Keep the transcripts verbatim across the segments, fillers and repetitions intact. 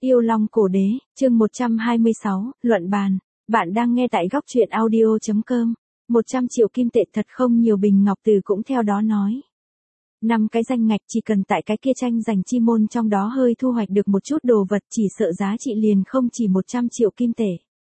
Yêu Long Cổ Đế, chương một trăm hai mươi sáu, luận bàn. Bạn đang nghe tại góc truyện audio chấm com. một trăm triệu kim tệ thật không nhiều, Bình Ngọc Từ cũng theo đó nói. Năm cái danh ngạch, chỉ cần tại cái kia tranh giành chi môn trong đó hơi thu hoạch được một chút đồ vật, chỉ sợ giá trị liền không chỉ một trăm triệu kim tệ.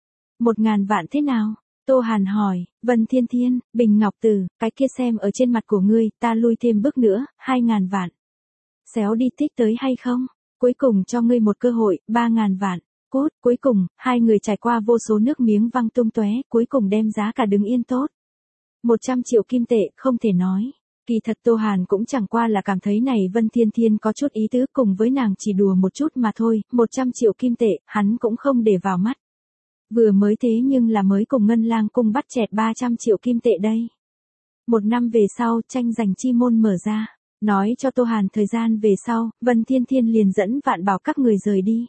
Một ngàn vạn thế nào? Tô Hàn hỏi. Vân Thiên Thiên, Bình Ngọc Từ, cái kia xem ở trên mặt của ngươi, ta lui thêm bước nữa, hai ngàn vạn. Xéo đi tích tới hay không? Cuối cùng cho ngươi một cơ hội, ba ngàn vạn. Cốt, cuối cùng, hai người trải qua vô số nước miếng văng tung tóe, cuối cùng đem giá cả đứng yên tốt. Một trăm triệu kim tệ, không thể nói. Kỳ thật Tô Hàn cũng chẳng qua là cảm thấy này Vân Thiên Thiên có chút ý tứ, cùng với nàng chỉ đùa một chút mà thôi, một trăm triệu kim tệ, hắn cũng không để vào mắt. Vừa mới thế nhưng là mới cùng Ngân Lang cung bắt chẹt ba trăm triệu kim tệ đây. Một năm về sau, tranh giành chi môn mở ra. Nói cho Tô Hàn thời gian về sau, Vân Thiên Thiên liền dẫn Vạn Bảo các người rời đi.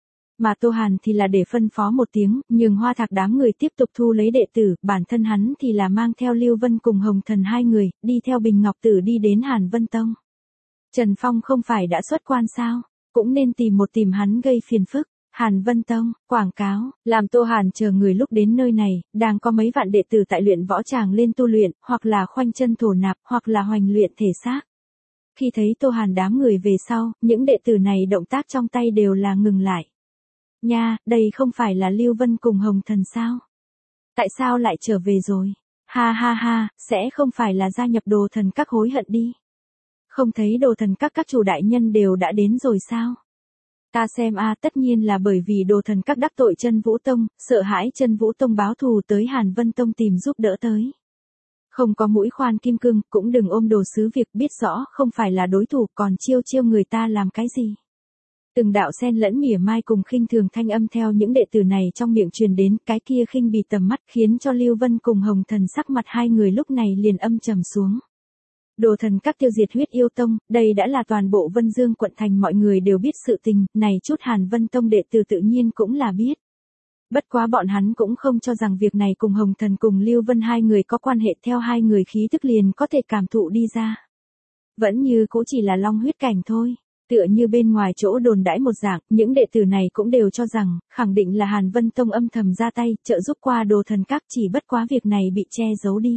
Mà Tô Hàn thì là để phân phó một tiếng, nhường Hoa Thạc đám người tiếp tục thu lấy đệ tử, bản thân hắn thì là mang theo Lưu Vân cùng Hồng Thần hai người, đi theo Bình Ngọc Tử đi đến Hàn Vân Tông. Trần Phong không phải đã xuất quan sao, cũng nên tìm một tìm hắn gây phiền phức. Hàn Vân Tông, quảng cáo, làm Tô Hàn chờ người lúc đến nơi này, đang có mấy vạn đệ tử tại luyện võ tràng lên tu luyện, hoặc là khoanh chân thổ nạp, hoặc là hoành luyện thể xác. Khi thấy Tô Hàn đám người về sau, những đệ tử này động tác trong tay đều là ngừng lại. Nha, đây không phải là Lưu Vân cùng Hồng Thần sao? Tại sao lại trở về rồi? Ha ha ha, sẽ không phải là gia nhập Đồ Thần các hối hận đi. Không thấy Đồ Thần các các chủ đại nhân đều đã đến rồi sao? Ta xem a, tất nhiên là bởi vì Đồ Thần các đắc tội Chân Vũ Tông, sợ hãi Chân Vũ Tông báo thù tới Hàn Vân Tông tìm giúp đỡ tới. Không có mũi khoan kim cương, cũng đừng ôm đồ sứ việc, biết rõ không phải là đối thủ, còn chiêu chiêu người ta làm cái gì. Từng đạo xen lẫn mỉa mai cùng khinh thường thanh âm theo những đệ tử này trong miệng truyền đến, cái kia khinh bỉ tầm mắt khiến cho Lưu Vân cùng Hồng Thần sắc mặt hai người lúc này liền âm trầm xuống. Đồ Thần các tiêu diệt Huyết Yêu Tông, đây đã là toàn bộ Vân Dương quận thành mọi người đều biết sự tình, này chút Hàn Vân Tông đệ tử tự nhiên cũng là biết. Bất quá bọn hắn cũng không cho rằng việc này cùng Hồng Thần cùng Lưu Vân hai người có quan hệ, theo hai người khí tức liền có thể cảm thụ đi ra. Vẫn như cũ chỉ là long huyết cảnh thôi. Tựa như bên ngoài chỗ đồn đãi một dạng, những đệ tử này cũng đều cho rằng, khẳng định là Hàn Vân Tông âm thầm ra tay, trợ giúp qua Đồ Thần các, chỉ bất quá việc này bị che giấu đi.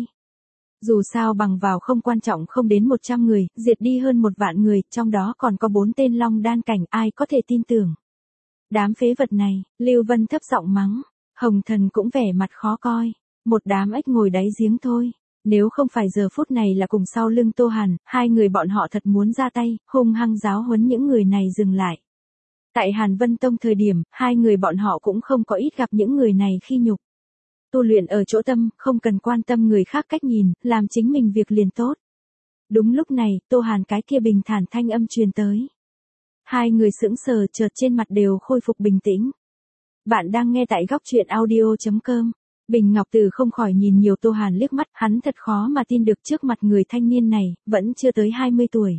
Dù sao bằng vào không quan trọng không đến một trăm người, diệt đi hơn một vạn người, trong đó còn có bốn tên long đan cảnh, ai có thể tin tưởng. Đám phế vật này, Lưu Vân thấp giọng mắng, Hồng Thần cũng vẻ mặt khó coi, một đám ếch ngồi đáy giếng thôi. Nếu không phải giờ phút này là cùng sau lưng Tô Hàn, hai người bọn họ thật muốn ra tay, hung hăng giáo huấn những người này dừng lại. Tại Hàn Vân Tông thời điểm, hai người bọn họ cũng không có ít gặp những người này khi nhục. Tu luyện ở chỗ tâm, không cần quan tâm người khác cách nhìn, làm chính mình việc liền tốt. Đúng lúc này, Tô Hàn cái kia bình thản thanh âm truyền tới. Hai người sững sờ, chợt trên mặt đều khôi phục bình tĩnh. Bạn đang nghe tại góc truyện audio chấm com. Bình Ngọc Từ không khỏi nhìn nhiều Tô Hàn liếc mắt, hắn thật khó mà tin được trước mặt người thanh niên này, vẫn chưa tới hai mươi tuổi.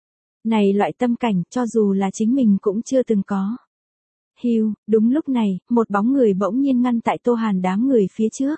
Này loại tâm cảnh, cho dù là chính mình cũng chưa từng có. Hiu, đúng lúc này, một bóng người bỗng nhiên ngăn tại Tô Hàn đám người phía trước.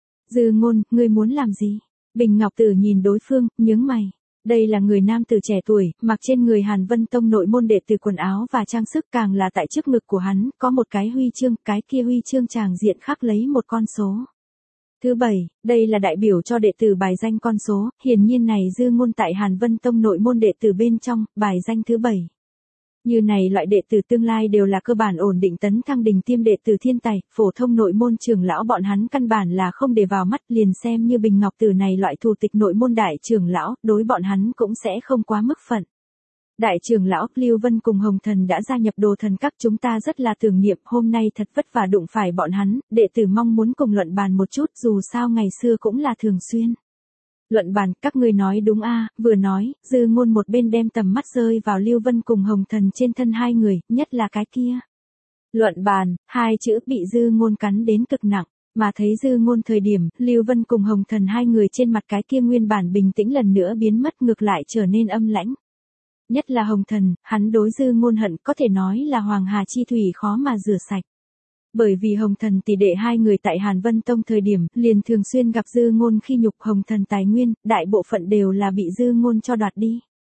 Dư Ngôn, ngươi muốn làm gì? Bình Ngọc Từ nhìn đối phương, nhướng mày. Đây là người nam tử trẻ tuổi, mặc trên người Hàn Vân Tông nội môn đệ tử quần áo và trang sức, càng là tại trước ngực của hắn, có một cái huy chương, cái kia huy chương tràng diện khắc lấy một con số. Thứ bảy, đây là đại biểu cho đệ tử bài danh con số, hiển nhiên này Dư Ngôn tại Hàn Vân Tông nội môn đệ tử bên trong, bài danh thứ bảy. Như này loại đệ tử tương lai đều là cơ bản ổn định tấn thăng đỉnh tiêm đệ tử thiên tài, phổ thông nội môn trưởng lão bọn hắn căn bản là không để vào mắt, liền xem như Bình Ngọc Tử này loại thủ tịch nội môn đại trưởng lão, đối bọn hắn cũng sẽ không quá mức phận. Đại trưởng lão, Lưu Vân cùng Hồng Thần đã gia nhập Đồ Thần các, chúng ta rất là tưởng niệm, hôm nay thật vất vả đụng phải bọn hắn, đệ tử mong muốn cùng luận bàn một chút, dù sao ngày xưa cũng là thường xuyên. Luận bàn, các ngươi nói đúng a, vừa nói, Dư Ngôn một bên đem tầm mắt rơi vào Lưu Vân cùng Hồng Thần trên thân hai người, nhất là cái kia. Luận bàn, hai chữ bị Dư Ngôn cắn đến cực nặng, mà thấy Dư Ngôn thời điểm, Lưu Vân cùng Hồng Thần hai người trên mặt cái kia nguyên bản bình tĩnh lần nữa biến mất, ngược lại trở nên âm lãnh. Nhất là Hồng Thần, hắn đối Dư Ngôn hận có thể nói là hoàng hà chi thủy khó mà rửa sạch. Bởi vì Hồng Thần tỷ đệ hai người tại Hàn Vân Tông thời điểm, liền thường xuyên gặp Dư Ngôn khi nhục, Hồng Thần tài nguyên, đại bộ phận đều là bị Dư Ngôn cho đoạt đi.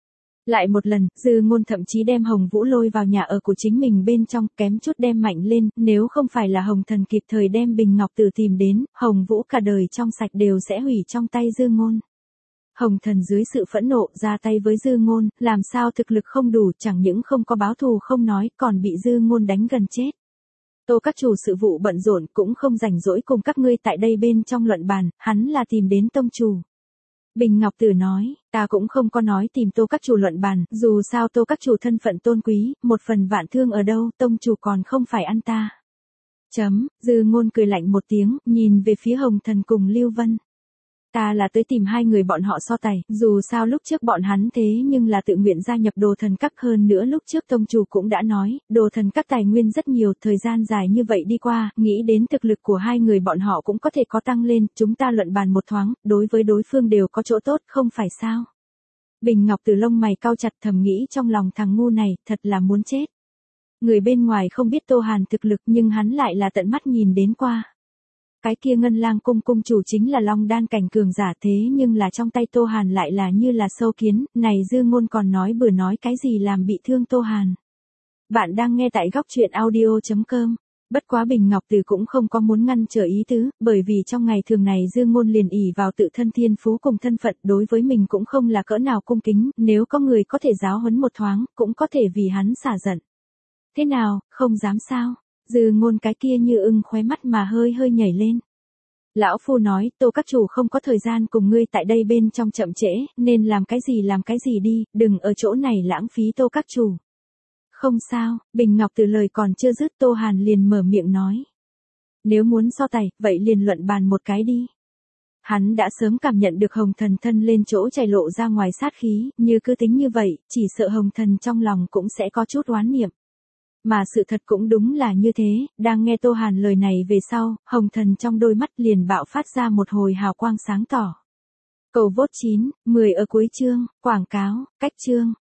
Lại một lần, Dư Ngôn thậm chí đem Hồng Vũ lôi vào nhà ở của chính mình bên trong, kém chút đem mạnh lên, nếu không phải là Hồng Thần kịp thời đem Bình Ngọc Tử tìm đến, Hồng Vũ cả đời trong sạch đều sẽ hủy trong tay Dư Ngôn. Hồng Thần dưới sự phẫn nộ ra tay với Dư Ngôn, làm sao thực lực không đủ, chẳng những không có báo thù không nói, còn bị Dư Ngôn đánh gần chết. Tô các chủ sự vụ bận rộn cũng không rảnh rỗi cùng các ngươi tại đây bên trong luận bàn, hắn là tìm đến tông chủ. Bình Ngọc Tử nói, ta cũng không có nói tìm Tô các chủ luận bàn, dù sao Tô các chủ thân phận tôn quý, một phần vạn thương ở đâu, tông chủ còn không phải ăn ta. Chấm, Dư Ngôn cười lạnh một tiếng, nhìn về phía Hồng Thần cùng Lưu Vân. Ta là tới tìm hai người bọn họ so tài, dù sao lúc trước bọn hắn thế nhưng là tự nguyện gia nhập Đồ Thần Các, hơn nữa lúc trước tông chủ cũng đã nói, Đồ Thần Các tài nguyên rất nhiều, thời gian dài như vậy đi qua, nghĩ đến thực lực của hai người bọn họ cũng có thể có tăng lên, chúng ta luận bàn một thoáng, đối với đối phương đều có chỗ tốt, không phải sao? Bình Ngọc Tử lông mày cau chặt, thầm nghĩ trong lòng thằng ngu này, thật là muốn chết. Người bên ngoài không biết Tô Hàn thực lực nhưng hắn lại là tận mắt nhìn đến qua. Cái kia Ngân Lang cung cung chủ chính là Long Đan cảnh cường giả, thế nhưng là trong tay Tô Hàn lại là như là sâu kiến, này Dư Ngôn còn nói bừa nói cái gì làm bị thương Tô Hàn. Bạn đang nghe tại góc truyện audio chấm com. Bất quá Bình Ngọc Tử cũng không có muốn ngăn trở ý tứ, bởi vì trong ngày thường này Dư Ngôn liền ỷ vào tự thân thiên phú cùng thân phận, đối với mình cũng không là cỡ nào cung kính, nếu có người có thể giáo huấn một thoáng, cũng có thể vì hắn xả giận. Thế nào, không dám sao? Dư Ngôn cái kia như ưng khóe mắt mà hơi hơi nhảy lên. Lão phu nói, Tô các chủ không có thời gian cùng ngươi tại đây bên trong chậm trễ, nên làm cái gì làm cái gì đi, đừng ở chỗ này lãng phí Tô các chủ. Không sao, Bình Ngọc Tử lời còn chưa dứt, Tô Hàn liền mở miệng nói. Nếu muốn so tài, vậy liền luận bàn một cái đi. Hắn đã sớm cảm nhận được Hồng Thần thân lên chỗ chảy lộ ra ngoài sát khí, như cứ tính như vậy, chỉ sợ Hồng Thần trong lòng cũng sẽ có chút oán niệm. Mà sự thật cũng đúng là như thế, đang nghe Tô Hàn lời này về sau, Hồng Thần trong đôi mắt liền bạo phát ra một hồi hào quang sáng tỏ. Cầu vốt chín, mười ở cuối chương, quảng cáo, cách chương.